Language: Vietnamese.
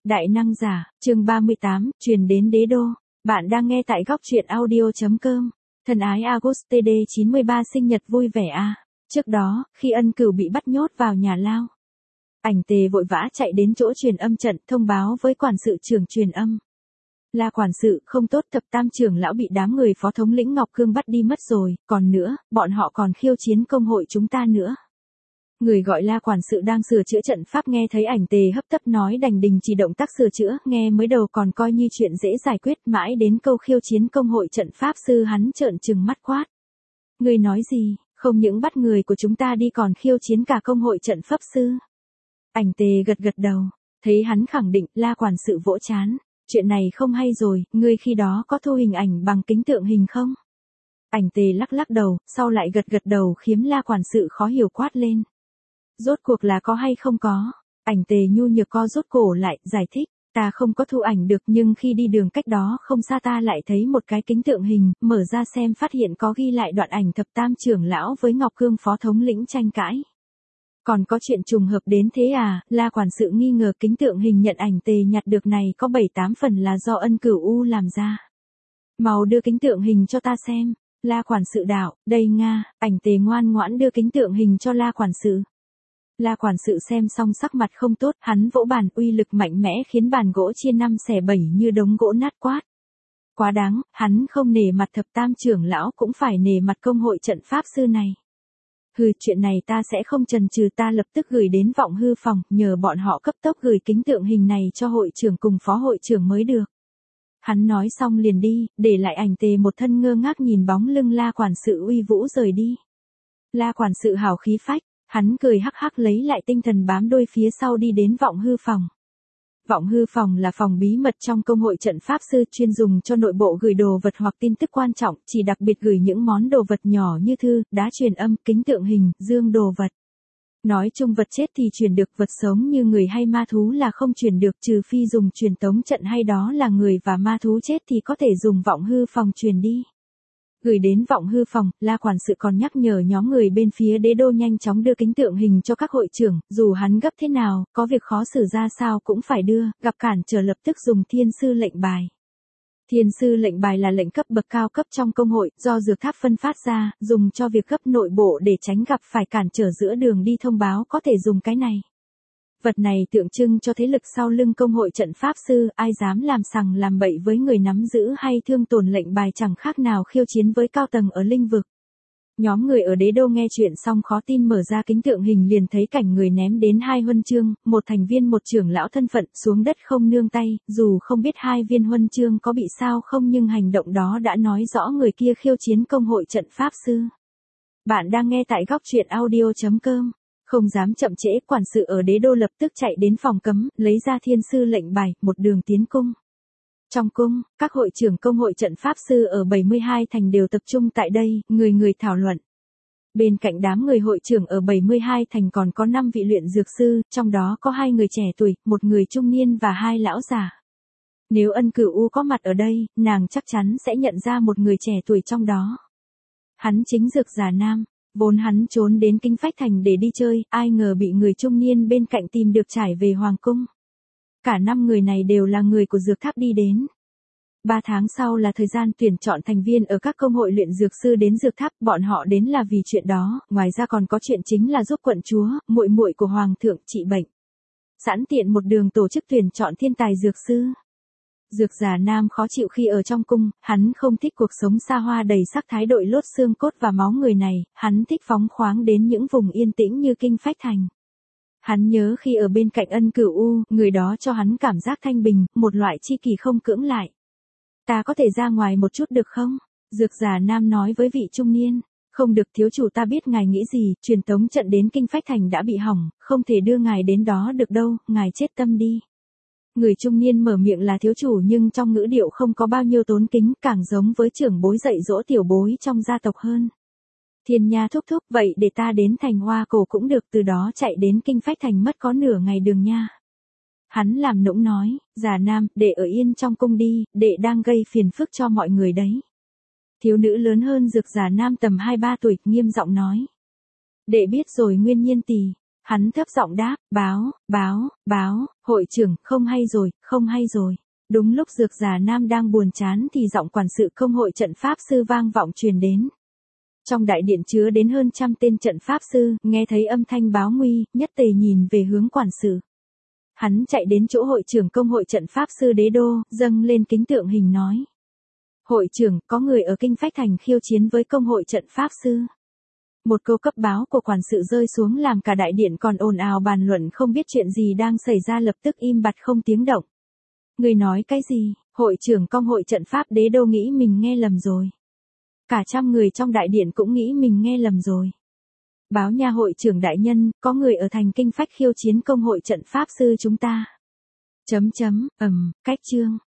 Đại năng giả, chương 38, truyền đến đế đô. Bạn đang nghe tại góc truyện audio.com. Thân ái August 93 sinh nhật vui vẻ a. Trước đó, khi Ân Cửu bị bắt nhốt vào nhà lao, Ảnh Tề vội vã chạy đến chỗ truyền âm trận thông báo với quản sự trưởng truyền âm. La quản sự, không tốt, thập tam trưởng lão bị đám người phó thống lĩnh Ngọc Cương bắt đi mất rồi, còn nữa, bọn họ còn khiêu chiến công hội chúng ta nữa. Người gọi La quản sự đang sửa chữa trận pháp nghe thấy Ảnh Tề hấp tấp nói đành đình chỉ động tác sửa chữa, nghe mới đầu còn coi như chuyện dễ giải quyết, mãi đến câu khiêu chiến công hội trận pháp sư hắn trợn trừng mắt quát. Người nói gì, không những bắt người của chúng ta đi còn khiêu chiến cả công hội trận pháp sư. Ảnh Tề gật gật đầu, thấy hắn khẳng định, La quản sự vỗ chán. Chuyện này không hay rồi, ngươi khi đó có thu hình ảnh bằng kính tượng hình không? Ảnh Tề lắc lắc đầu, sau lại gật gật đầu khiến La quản sự khó hiểu quát lên. Rốt cuộc là có hay không có? Ảnh Tề nhu nhược co rút cổ lại, giải thích, ta không có thu ảnh được nhưng khi đi đường cách đó không xa ta lại thấy một cái kính tượng hình, mở ra xem phát hiện có ghi lại đoạn ảnh thập tam trưởng lão với Ngọc Cương phó thống lĩnh tranh cãi. Còn có chuyện trùng hợp đến thế à? La quản sự nghi ngờ kính tượng hình nhận Ảnh Tề nhặt được này có 7-8 phần là do Ân Cửu U làm ra. Mau đưa kính tượng hình cho ta xem. La quản sự đạo, đây Nga. Ảnh Tề ngoan ngoãn đưa kính tượng hình cho La quản sự. La quản sự xem xong sắc mặt không tốt, hắn vỗ bàn, uy lực mạnh mẽ khiến bàn gỗ chia 5 xẻ 7 như đống gỗ nát quát. Quá đáng, hắn không nể mặt thập tam trưởng lão cũng phải nể mặt công hội trận pháp sư này. Hừ, chuyện này ta sẽ không chần chừ, ta lập tức gửi đến vọng hư phòng, nhờ bọn họ cấp tốc gửi kính tượng hình này cho hội trưởng cùng phó hội trưởng mới được. Hắn nói xong liền đi, để lại Ảnh Tề một thân ngơ ngác nhìn bóng lưng La quản sự uy vũ rời đi. La quản sự hào khí phách, hắn cười hắc hắc lấy lại tinh thần bám đuôi phía sau đi đến vọng hư phòng. Vọng hư phòng là phòng bí mật trong công hội trận pháp sư chuyên dùng cho nội bộ gửi đồ vật hoặc tin tức quan trọng, chỉ đặc biệt gửi những món đồ vật nhỏ như thư, đá truyền âm, kính tượng hình, dương đồ vật. Nói chung vật chết thì truyền được, vật sống như người hay ma thú là không truyền được, trừ phi dùng truyền tống trận hay đó là người và ma thú chết thì có thể dùng vọng hư phòng truyền đi. Gửi đến vọng hư phòng, La quản sự còn nhắc nhở nhóm người bên phía đế đô nhanh chóng đưa kính tượng hình cho các hội trưởng, dù hắn gấp thế nào, có việc khó xử ra sao cũng phải đưa, gặp cản trở lập tức dùng thiên sư lệnh bài. Thiên sư lệnh bài là lệnh cấp bậc cao cấp trong công hội, do dược tháp phân phát ra, dùng cho việc cấp nội bộ để tránh gặp phải cản trở giữa đường đi, thông báo có thể dùng cái này. Vật này tượng trưng cho thế lực sau lưng công hội trận pháp sư, ai dám làm sằng làm bậy với người nắm giữ hay thương tổn lệnh bài chẳng khác nào khiêu chiến với cao tầng ở linh vực. Nhóm người ở đế đô nghe chuyện xong khó tin, mở ra kính tượng hình liền thấy cảnh người ném đến 2 huân chương, một thành viên một trưởng lão thân phận xuống đất không nương tay, dù không biết 2 viên huân chương có bị sao không nhưng hành động đó đã nói rõ người kia khiêu chiến công hội trận pháp sư. Bạn đang nghe tại góc truyện audio.com. Không dám chậm trễ, quản sự ở đế đô lập tức chạy đến phòng cấm, lấy ra thiên sư lệnh bài, một đường tiến cung. Trong cung, các hội trưởng công hội trận pháp sư ở 72 thành đều tập trung tại đây, người người thảo luận. Bên cạnh đám người hội trưởng ở 72 thành còn có 5 vị luyện dược sư, trong đó có 2 người trẻ tuổi, một người trung niên và 2 lão già. Nếu Ân Cửu U có mặt ở đây, nàng chắc chắn sẽ nhận ra một người trẻ tuổi trong đó. Hắn chính Dược Giả Nam. Vốn hắn trốn đến Kinh Phách Thành để đi chơi, ai ngờ bị người trung niên bên cạnh tìm được trải về Hoàng Cung. Cả 5 người này đều là người của dược tháp đi đến. 3 tháng sau là thời gian tuyển chọn thành viên ở các công hội luyện dược sư đến dược tháp, bọn họ đến là vì chuyện đó, ngoài ra còn có chuyện chính là giúp quận chúa, muội muội của Hoàng thượng trị bệnh. Sẵn tiện một đường tổ chức tuyển chọn thiên tài dược sư. Dược Giả Nam khó chịu khi ở trong cung, hắn không thích cuộc sống xa hoa đầy sắc thái đội lốt xương cốt và máu người này, hắn thích phóng khoáng đến những vùng yên tĩnh như Kinh Phách Thành. Hắn nhớ khi ở bên cạnh Ân Cửu U, người đó cho hắn cảm giác thanh bình, một loại chi kỷ không cưỡng lại. Ta có thể ra ngoài một chút được không? Dược Giả Nam nói với vị trung niên. Không được, thiếu chủ, ta biết ngài nghĩ gì, truyền tống trận đến Kinh Phách Thành đã bị hỏng, không thể đưa ngài đến đó được đâu, ngài chết tâm đi. Người trung niên mở miệng là thiếu chủ nhưng trong ngữ điệu không có bao nhiêu tốn kính, càng giống với trưởng bối dạy dỗ tiểu bối trong gia tộc hơn. Thiên Nha thúc thúc, vậy để ta đến thành Hoa Cổ cũng được, từ đó chạy đến Kinh Phách Thành mất có nửa ngày đường nha. Hắn làm nũng nói, Giả Nam, để ở yên trong cung đi, đệ đang gây phiền phức cho mọi người đấy. Thiếu nữ lớn hơn Dược Giả Nam tầm 2-3 tuổi, nghiêm giọng nói. Đệ biết rồi Nguyên Nhiên tỷ. Hắn thấp giọng đáp, báo, hội trưởng, không hay rồi. Đúng lúc Dược Già Nam đang buồn chán thì giọng quản sự công hội trận pháp sư vang vọng truyền đến. Trong đại điện chứa đến hơn 100 tên trận pháp sư, nghe thấy âm thanh báo nguy, nhất tề nhìn về hướng quản sự. Hắn chạy đến chỗ hội trưởng công hội trận pháp sư Đế Đô, dâng lên kính tượng hình nói. Hội trưởng, có người ở Kinh Phách Thành khiêu chiến với công hội trận pháp sư. Một câu cấp báo của quản sự rơi xuống làm cả đại điện còn ồn ào bàn luận không biết chuyện gì đang xảy ra, lập tức im bặt không tiếng động. Người nói cái gì? Hội trưởng công hội trận pháp Đế Đô nghĩ mình nghe lầm rồi. Cả 100 người trong đại điện cũng nghĩ mình nghe lầm rồi. Báo nha hội trưởng đại nhân, có người ở thành Kinh Phách khiêu chiến công hội trận pháp sư chúng ta. Cách chương.